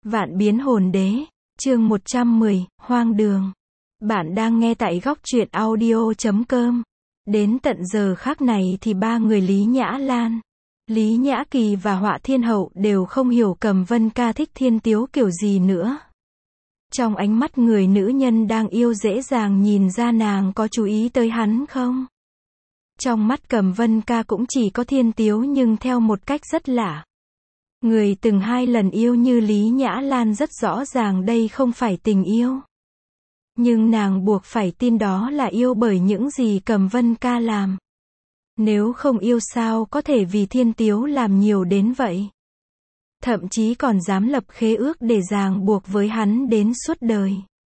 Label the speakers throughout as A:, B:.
A: Vạn biến hồn đế, chương 110, hoang đường. Bạn đang nghe tại góc truyện audio.com. Đến tận giờ khắc này thì ba người Lý Nhã Lan, Lý Nhã Kỳ và Họa Thiên Hậu đều không hiểu Cầm Vân Ca thích Thiên Tiếu kiểu gì nữa. Trong ánh mắt người nữ nhân đang yêu dễ dàng nhìn ra nàng có chú ý tới hắn không? Trong mắt Cầm Vân Ca cũng chỉ có Thiên Tiếu nhưng theo một cách rất lạ. Người từng 2 lần yêu như Lý Nhã Lan rất rõ ràng đây không phải tình yêu. Nhưng nàng buộc phải tin đó là yêu bởi những gì Cầm Vân Ca làm. Nếu không yêu sao có thể vì Thiên Tiếu làm nhiều đến vậy. Thậm chí còn dám lập khế ước để ràng buộc với hắn đến suốt đời.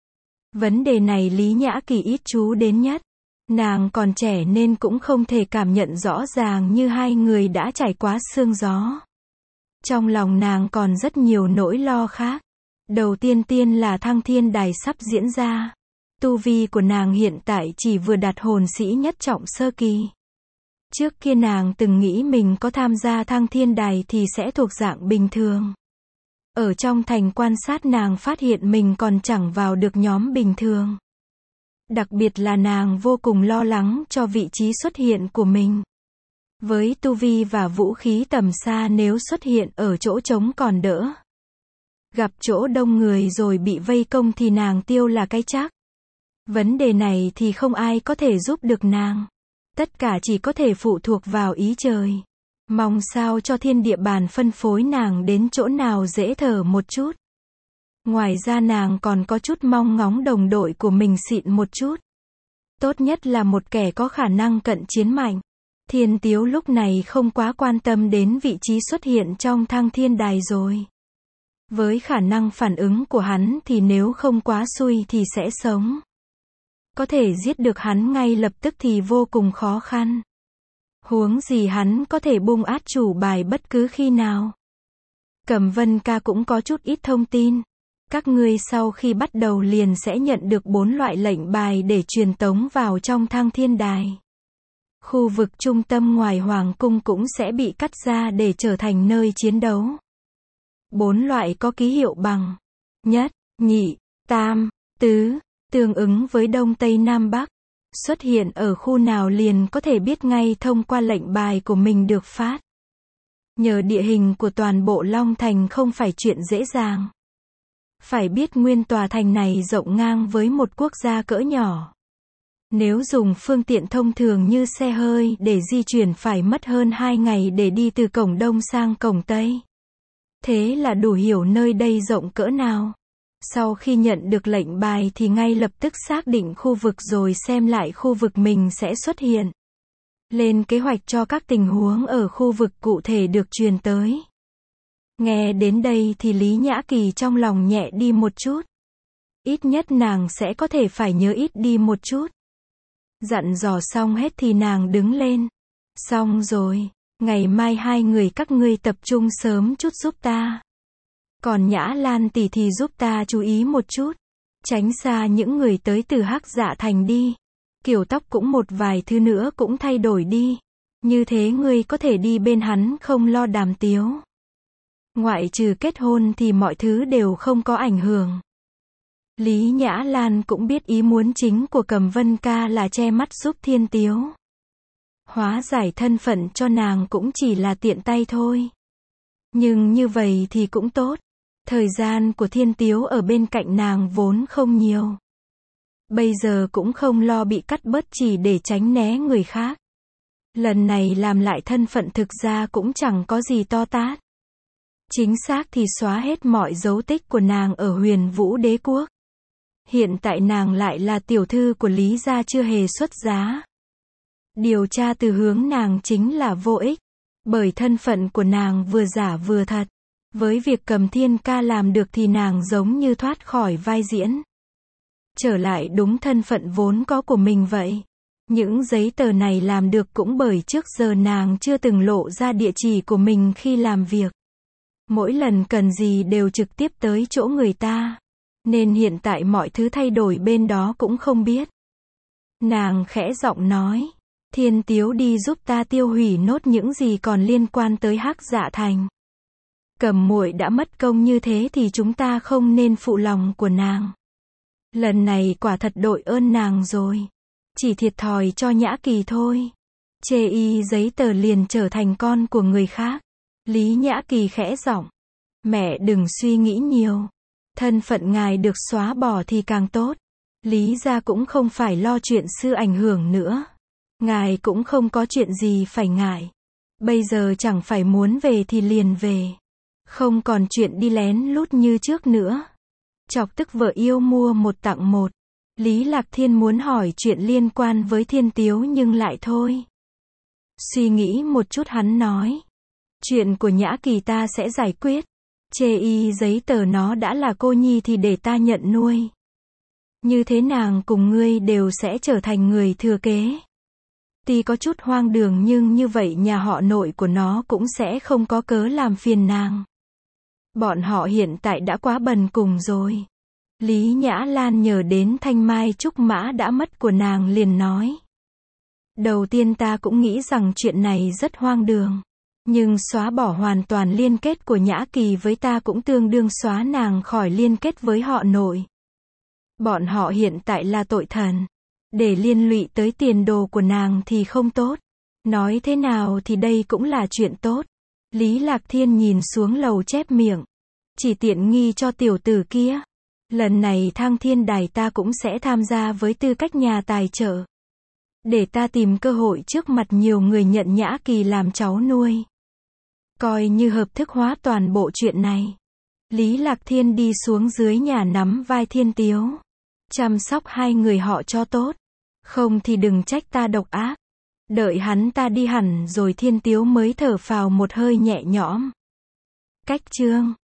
A: Vấn đề này Lý Nhã Kỳ ít chú đến nhất. Nàng còn trẻ nên cũng không thể cảm nhận rõ ràng như hai người đã trải qua sương gió. Trong lòng nàng còn rất nhiều nỗi lo khác. Đầu tiên là Thăng Thiên Đài sắp diễn ra. Tu vi của nàng hiện tại chỉ vừa đạt hồn sĩ nhất trọng sơ kỳ. Trước kia nàng từng nghĩ mình có tham gia Thăng Thiên Đài thì sẽ thuộc dạng bình thường. Ở trong thành quan sát nàng phát hiện mình còn chẳng vào được nhóm bình thường. Đặc biệt là nàng vô cùng lo lắng cho vị trí xuất hiện của mình. Với tu vi và vũ khí tầm xa nếu xuất hiện ở chỗ trống còn đỡ. Gặp chỗ đông người rồi bị vây công thì nàng tiêu là cái chắc. Vấn đề này thì không ai có thể giúp được nàng. Tất cả chỉ có thể phụ thuộc vào ý trời. Mong sao cho thiên địa bàn phân phối nàng đến chỗ nào dễ thở một chút. Ngoài ra nàng còn có chút mong ngóng đồng đội của mình xịn một chút. Tốt nhất là một kẻ có khả năng cận chiến mạnh. Thiên Tiếu lúc này không quá quan tâm đến vị trí xuất hiện trong Thăng Thiên Đài rồi. Với khả năng phản ứng của hắn thì nếu không quá xui thì sẽ sống. Có thể giết được hắn ngay lập tức thì vô cùng khó khăn. Huống gì hắn có thể bung át chủ bài bất cứ khi nào. Cầm Vân Ca cũng có chút ít thông tin. Các ngươi sau khi bắt đầu liền sẽ nhận được 4 loại lệnh bài để truyền tống vào trong Thăng Thiên Đài. Khu vực trung tâm ngoài Hoàng Cung cũng sẽ bị cắt ra để trở thành nơi chiến đấu. 4 loại có ký hiệu bằng nhất, nhị, tam, tứ, tương ứng với Đông Tây Nam Bắc. Xuất hiện ở khu nào liền có thể biết ngay thông qua lệnh bài của mình được phát. Nhờ địa hình của toàn bộ Long Thành không phải chuyện dễ dàng. Phải biết nguyên tòa thành này rộng ngang với một quốc gia cỡ nhỏ. Nếu dùng phương tiện thông thường như xe hơi để di chuyển phải mất hơn 2 ngày để đi từ cổng Đông sang cổng Tây. Thế là đủ hiểu nơi đây rộng cỡ nào. Sau khi nhận được lệnh bài thì ngay lập tức xác định khu vực rồi xem lại khu vực mình sẽ xuất hiện. Lên kế hoạch cho các tình huống ở khu vực cụ thể được truyền tới. Nghe đến đây thì Lý Nhã Kỳ trong lòng nhẹ đi một chút. Ít nhất nàng sẽ có thể phải nhớ ít đi một chút. Dặn dò xong hết thì nàng đứng lên. Xong rồi, ngày mai 2 người các ngươi tập trung sớm chút giúp ta. Còn Nhã Lan tỷ thì giúp ta chú ý một chút. Tránh xa những người tới từ Hắc Dạ Thành đi. Kiểu tóc cũng một vài thứ nữa cũng thay đổi đi. Như thế ngươi có thể đi bên hắn không lo đàm tiếu. Ngoại trừ kết hôn thì mọi thứ đều không có ảnh hưởng. Lý Nhã Lan cũng biết ý muốn chính của Cầm Vân Ca là che mắt giúp Thiên Tiếu. Hóa giải thân phận cho nàng cũng chỉ là tiện tay thôi. Nhưng như vậy thì cũng tốt. Thời gian của Thiên Tiếu ở bên cạnh nàng vốn không nhiều. Bây giờ cũng không lo bị cắt bớt chỉ để tránh né người khác. Lần này làm lại thân phận thực ra cũng chẳng có gì to tát. Chính xác thì xóa hết mọi dấu tích của nàng ở Huyền Vũ Đế Quốc. Hiện tại nàng lại là tiểu thư của Lý gia chưa hề xuất giá. Điều tra từ hướng nàng chính là vô ích. Bởi thân phận của nàng vừa giả vừa thật. Với việc Cầm Thiên Ca làm được thì nàng giống như thoát khỏi vai diễn. Trở lại đúng thân phận vốn có của mình vậy. Những giấy tờ này làm được cũng bởi trước giờ nàng chưa từng lộ ra địa chỉ của mình khi làm việc. Mỗi lần cần gì đều trực tiếp tới chỗ người ta. Nên hiện tại mọi thứ thay đổi bên đó cũng không biết. Nàng khẽ giọng nói. Thiên Tiếu đi giúp ta tiêu hủy nốt những gì còn liên quan tới Hắc Dạ Thành. Cẩm muội đã mất công như thế thì chúng ta không nên phụ lòng của nàng. Lần này quả thật đội ơn nàng rồi. Chỉ thiệt thòi cho Nhã Kỳ thôi. Chê y giấy tờ liền trở thành con của người khác. Lý Nhã Kỳ khẽ giọng. Mẹ đừng suy nghĩ nhiều. Thân phận ngài được xóa bỏ thì càng tốt. Lý gia cũng không phải lo chuyện xưa ảnh hưởng nữa. Ngài cũng không có chuyện gì phải ngại. Bây giờ chẳng phải muốn về thì liền về. Không còn chuyện đi lén lút như trước nữa. Chọc tức vợ yêu mua một tặng một. Lý Lạc Thiên muốn hỏi chuyện liên quan với Thiên Tiếu nhưng lại thôi. Suy nghĩ một chút hắn nói. Chuyện của Nhã Kỳ ta sẽ giải quyết. Chê y giấy tờ nó đã là cô nhi thì để ta nhận nuôi. Như thế nàng cùng ngươi đều sẽ trở thành người thừa kế. Tuy có chút hoang đường nhưng như vậy nhà họ nội của nó cũng sẽ không có cớ làm phiền nàng. Bọn họ hiện tại đã quá bần cùng rồi. Lý Nhã Lan nhớ đến thanh mai trúc mã đã mất của nàng liền nói. Đầu tiên ta cũng nghĩ rằng chuyện này rất hoang đường. Nhưng xóa bỏ hoàn toàn liên kết của Nhã Kỳ với ta cũng tương đương xóa nàng khỏi liên kết với họ nội. Bọn họ hiện tại là tội thần. Để liên lụy tới tiền đồ của nàng thì không tốt. Nói thế nào thì đây cũng là chuyện tốt. Lý Lạc Thiên nhìn xuống lầu chép miệng. Chỉ tiện nghi cho tiểu tử kia. Lần này Thăng Thiên Đài ta cũng sẽ tham gia với tư cách nhà tài trợ. Để ta tìm cơ hội trước mặt nhiều người nhận Nhã Kỳ làm cháu nuôi. Coi như hợp thức hóa toàn bộ chuyện này. Lý Lạc Thiên đi xuống dưới nhà nắm vai Thiên Tiếu. Chăm sóc hai người họ cho tốt. Không thì đừng trách ta độc ác. Đợi hắn ta đi hẳn rồi Thiên Tiếu mới thở phào một hơi nhẹ nhõm. Cách chương